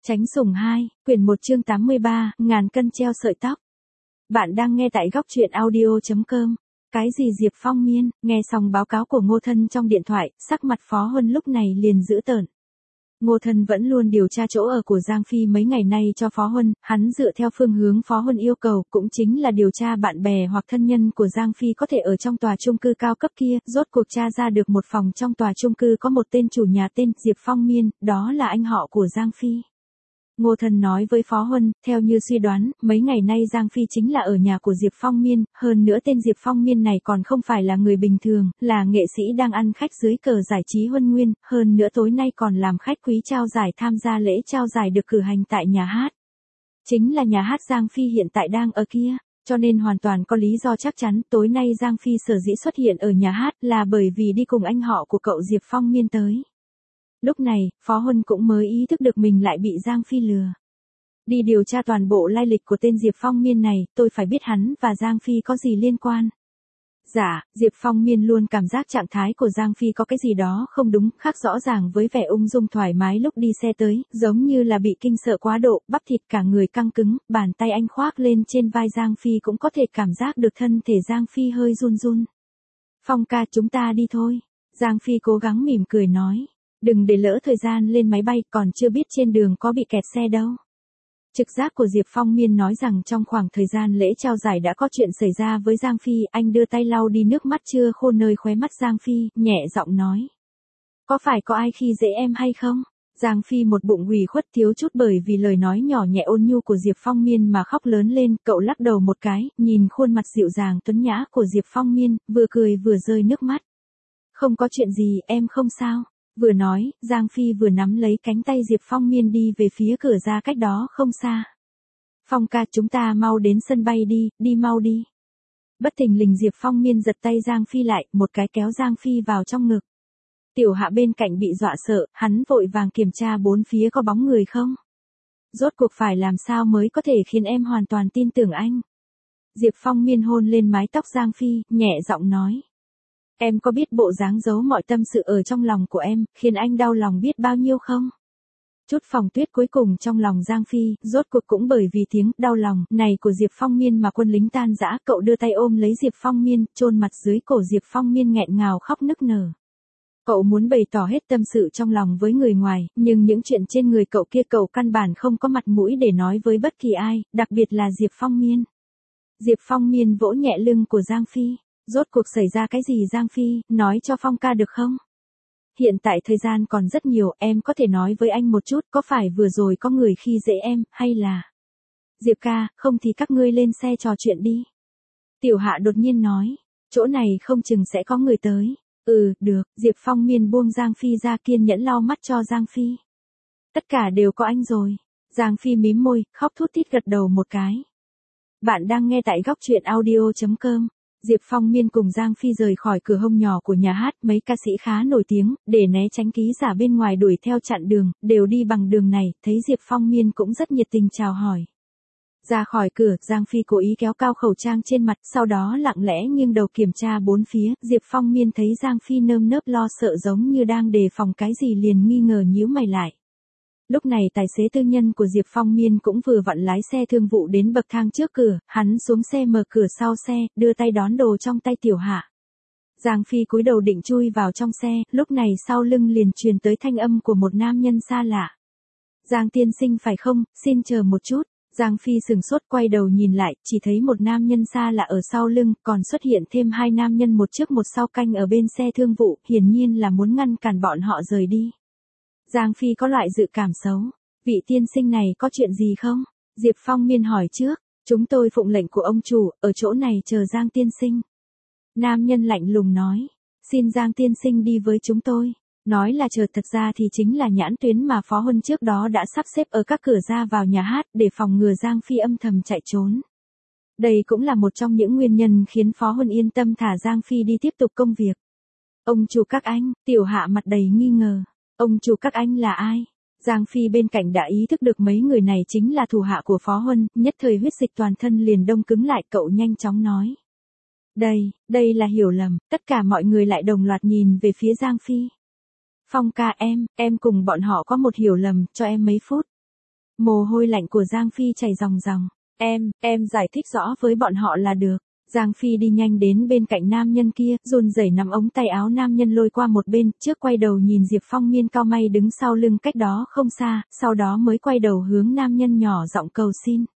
Tránh sủng 2, quyển 1 chương 83, ngàn cân treo sợi tóc. Bạn đang nghe tại góc truyện audio.com. Cái gì Diệp Phong Miên, nghe xong báo cáo của Ngô Thân trong điện thoại, sắc mặt Phó Huân lúc này liền dữ tợn. Ngô Thân vẫn luôn điều tra chỗ ở của Giang Phi mấy ngày nay cho Phó Huân, hắn dựa theo phương hướng Phó Huân yêu cầu, cũng chính là điều tra bạn bè hoặc thân nhân của Giang Phi có thể ở trong tòa chung cư cao cấp kia, rốt cuộc tra ra được một phòng trong tòa chung cư có một tên chủ nhà tên Diệp Phong Miên, đó là anh họ của Giang Phi. Ngô Thân nói với Phó Huân, theo như suy đoán, mấy ngày nay Giang Phi chính là ở nhà của Diệp Phong Miên, hơn nữa tên Diệp Phong Miên này còn không phải là người bình thường, là nghệ sĩ đang ăn khách dưới cờ giải trí Huân Nguyên, hơn nữa tối nay còn làm khách quý trao giải tham gia lễ trao giải được cử hành tại nhà hát. Chính là nhà hát Giang Phi hiện tại đang ở kia, cho nên hoàn toàn có lý do chắc chắn tối nay Giang Phi sở dĩ xuất hiện ở nhà hát là bởi vì đi cùng anh họ của cậu Diệp Phong Miên tới. Lúc này, Phó Huân cũng mới ý thức được mình lại bị Giang Phi lừa. Đi điều tra toàn bộ lai lịch của tên Diệp Phong Miên này, tôi phải biết hắn và Giang Phi có gì liên quan. Dạ, Diệp Phong Miên luôn cảm giác trạng thái của Giang Phi có cái gì đó không đúng, khác rõ ràng với vẻ ung dung thoải mái lúc đi xe tới, giống như là bị kinh sợ quá độ, bắp thịt cả người căng cứng, bàn tay anh khoác lên trên vai Giang Phi cũng có thể cảm giác được thân thể Giang Phi hơi run run. Phong ca, chúng ta đi thôi. Giang Phi cố gắng mỉm cười nói. Đừng để lỡ thời gian lên máy bay, còn chưa biết trên đường có bị kẹt xe đâu. Trực giác của Diệp Phong Miên nói rằng trong khoảng thời gian lễ trao giải đã có chuyện xảy ra với Giang Phi, anh đưa tay lau đi nước mắt chưa khô nơi khóe mắt Giang Phi, nhẹ giọng nói. Có phải có ai khi dễ em hay không? Giang Phi một bụng ủy khuất thiếu chút bởi vì lời nói nhỏ nhẹ ôn nhu của Diệp Phong Miên mà khóc lớn lên, cậu lắc đầu một cái, nhìn khuôn mặt dịu dàng tuấn nhã của Diệp Phong Miên, vừa cười vừa rơi nước mắt. Không có chuyện gì, em không sao. Vừa nói, Giang Phi vừa nắm lấy cánh tay Diệp Phong Miên đi về phía cửa ra cách đó không xa. Phong ca, chúng ta mau đến sân bay đi, đi mau đi. Bất thình lình Diệp Phong Miên giật tay Giang Phi lại, một cái kéo Giang Phi vào trong ngực. Tiểu Hạ bên cạnh bị dọa sợ, hắn vội vàng kiểm tra bốn phía có bóng người không. Rốt cuộc phải làm sao mới có thể khiến em hoàn toàn tin tưởng anh. Diệp Phong Miên hôn lên mái tóc Giang Phi, nhẹ giọng nói. Em có biết bộ dáng giấu mọi tâm sự ở trong lòng của em, khiến anh đau lòng biết bao nhiêu không? Chút phòng tuyết cuối cùng trong lòng Giang Phi, rốt cuộc cũng bởi vì tiếng đau lòng này của Diệp Phong Miên mà quân lính tan rã, cậu đưa tay ôm lấy Diệp Phong Miên, chôn mặt dưới cổ Diệp Phong Miên nghẹn ngào khóc nức nở. Cậu muốn bày tỏ hết tâm sự trong lòng với người ngoài, nhưng những chuyện trên người cậu kia cậu căn bản không có mặt mũi để nói với bất kỳ ai, đặc biệt là Diệp Phong Miên. Diệp Phong Miên vỗ nhẹ lưng của Giang Phi. Rốt cuộc xảy ra cái gì Giang Phi, nói cho Phong ca được không? Hiện tại thời gian còn rất nhiều, em có thể nói với anh một chút, có phải vừa rồi có người khi dễ em, hay là... Diệp ca, không thì các ngươi lên xe trò chuyện đi. Tiểu Hạ đột nhiên nói, chỗ này không chừng sẽ có người tới. Được, Diệp Phong Miên buông Giang Phi ra kiên nhẫn lau mắt cho Giang Phi. Tất cả đều có anh rồi. Giang Phi mím môi, khóc thút thít gật đầu một cái. Bạn đang nghe tại góc truyện audio.com. Diệp Phong Miên cùng Giang Phi rời khỏi cửa hông nhỏ của nhà hát, mấy ca sĩ khá nổi tiếng, để né tránh ký giả bên ngoài đuổi theo chặn đường, đều đi bằng đường này, thấy Diệp Phong Miên cũng rất nhiệt tình chào hỏi. Ra khỏi cửa, Giang Phi cố ý kéo cao khẩu trang trên mặt, sau đó lặng lẽ nghiêng đầu kiểm tra bốn phía, Diệp Phong Miên thấy Giang Phi nơm nớp lo sợ giống như đang đề phòng cái gì liền nghi ngờ nhíu mày lại. Lúc này tài xế tư nhân của Diệp Phong Miên cũng vừa vặn lái xe thương vụ đến bậc thang trước cửa, hắn xuống xe mở cửa sau xe, đưa tay đón đồ trong tay Tiểu Hạ. Giang Phi cúi đầu định chui vào trong xe, lúc này sau lưng liền truyền tới thanh âm của một nam nhân xa lạ. Giang tiên sinh phải không, xin chờ một chút. Giang Phi sừng sốt quay đầu nhìn lại, chỉ thấy một nam nhân xa lạ ở sau lưng, còn xuất hiện thêm hai nam nhân một trước một sau canh ở bên xe thương vụ, hiển nhiên là muốn ngăn cản bọn họ rời đi. Giang Phi có loại dự cảm xấu. Vị tiên sinh này có chuyện gì không? Diệp Phong Miên hỏi trước. Chúng tôi phụng lệnh của ông chủ, ở chỗ này chờ Giang tiên sinh. Nam nhân lạnh lùng nói. Xin Giang tiên sinh đi với chúng tôi. Nói là chờ thật ra thì chính là nhãn tuyến mà Phó Huân trước đó đã sắp xếp ở các cửa ra vào nhà hát để phòng ngừa Giang Phi âm thầm chạy trốn. Đây cũng là một trong những nguyên nhân khiến Phó Huân yên tâm thả Giang Phi đi tiếp tục công việc. Ông chủ các anh, Tiểu Hạ mặt đầy nghi ngờ. Ông chủ các anh là ai? Giang Phi bên cạnh đã ý thức được mấy người này chính là thủ hạ của Phó Huân, nhất thời huyết dịch toàn thân liền đông cứng lại, cậu nhanh chóng nói. Đây là hiểu lầm, tất cả mọi người lại đồng loạt nhìn về phía Giang Phi. Phong ca em cùng bọn họ có một hiểu lầm, cho em mấy phút. Mồ hôi lạnh của Giang Phi chảy ròng ròng. Em giải thích rõ với bọn họ là được. Giang Phi đi nhanh đến bên cạnh nam nhân kia, run rẩy nắm ống tay áo nam nhân lôi qua một bên, trước quay đầu nhìn Diệp Phong Miên cau mày đứng sau lưng cách đó không xa, sau đó mới quay đầu hướng nam nhân nhỏ giọng cầu xin.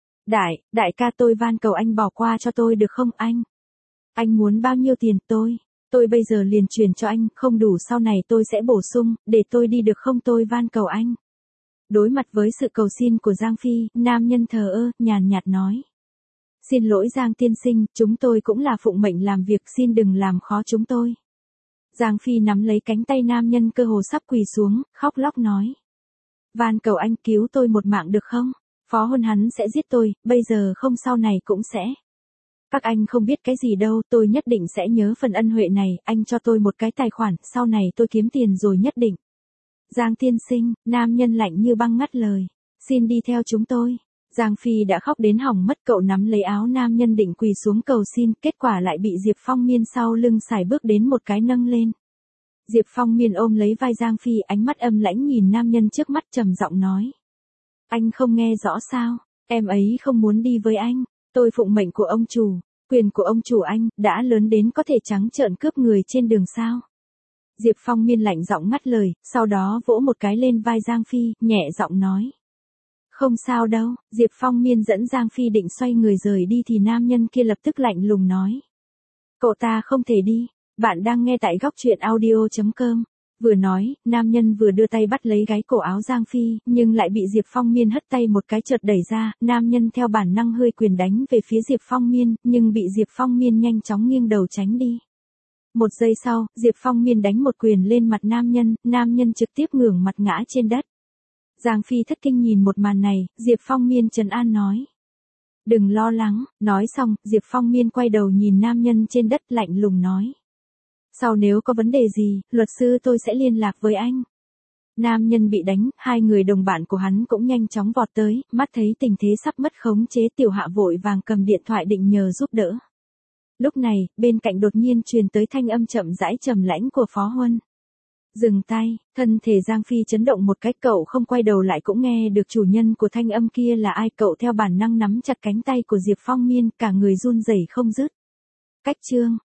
Đại ca tôi van cầu anh bỏ qua cho tôi được không anh? Anh muốn bao nhiêu tiền tôi bây giờ liền chuyển cho anh, không đủ sau này tôi sẽ bổ sung, để tôi đi được không tôi van cầu anh. Đối mặt với sự cầu xin của Giang Phi, nam nhân thờ ơ, nhàn nhạt nói. Xin lỗi Giang tiên sinh, chúng tôi cũng là phụng mệnh làm việc, xin đừng làm khó chúng tôi. Giang Phi nắm lấy cánh tay nam nhân cơ hồ sắp quỳ xuống, khóc lóc nói. Van cầu anh cứu tôi một mạng được không? Phó Huân hắn sẽ giết tôi, bây giờ không sau này cũng sẽ. Các anh không biết cái gì đâu, tôi nhất định sẽ nhớ phần ân huệ này, anh cho tôi một cái tài khoản, sau này tôi kiếm tiền rồi nhất định. Giang tiên sinh, nam nhân lạnh như băng ngắt lời. Xin đi theo chúng tôi. Giang Phi đã khóc đến hỏng mất, cậu nắm lấy áo nam nhân định quỳ xuống cầu xin, kết quả lại bị Diệp Phong Miên sau lưng sải bước đến một cái nâng lên. Diệp Phong Miên ôm lấy vai Giang Phi, ánh mắt âm lãnh nhìn nam nhân trước mắt trầm giọng nói. Anh không nghe rõ sao, em ấy không muốn đi với anh, tôi phụng mệnh của ông chủ, quyền của ông chủ anh, đã lớn đến có thể trắng trợn cướp người trên đường sao. Diệp Phong Miên lạnh giọng ngắt lời, sau đó vỗ một cái lên vai Giang Phi, nhẹ giọng nói. Không sao đâu, Diệp Phong Miên dẫn Giang Phi định xoay người rời đi thì nam nhân kia lập tức lạnh lùng nói. Cậu ta không thể đi, bạn đang nghe tại góc truyện audio.com. Vừa nói, nam nhân vừa đưa tay bắt lấy gáy cổ áo Giang Phi, nhưng lại bị Diệp Phong Miên hất tay một cái chợt đẩy ra, nam nhân theo bản năng hơi quyền đánh về phía Diệp Phong Miên, nhưng bị Diệp Phong Miên nhanh chóng nghiêng đầu tránh đi. Một giây sau, Diệp Phong Miên đánh một quyền lên mặt nam nhân trực tiếp ngửa mặt ngã trên đất. Giang Phi thất kinh nhìn một màn này, Diệp Phong Miên trấn an nói. Đừng lo lắng, nói xong, Diệp Phong Miên quay đầu nhìn nam nhân trên đất lạnh lùng nói. Sau nếu có vấn đề gì, luật sư tôi sẽ liên lạc với anh. Nam nhân bị đánh, hai người đồng bạn của hắn cũng nhanh chóng vọt tới, mắt thấy tình thế sắp mất khống chế Tiểu Hạ vội vàng cầm điện thoại định nhờ giúp đỡ. Lúc này, bên cạnh đột nhiên truyền tới thanh âm chậm rãi trầm lãnh của Phó Huân. Dừng tay, thân thể Giang Phi chấn động một cách, cậu không quay đầu lại cũng nghe được chủ nhân của thanh âm kia là ai, cậu theo bản năng nắm chặt cánh tay của Diệp Phong Miên, cả người run rẩy không dứt. Cách chương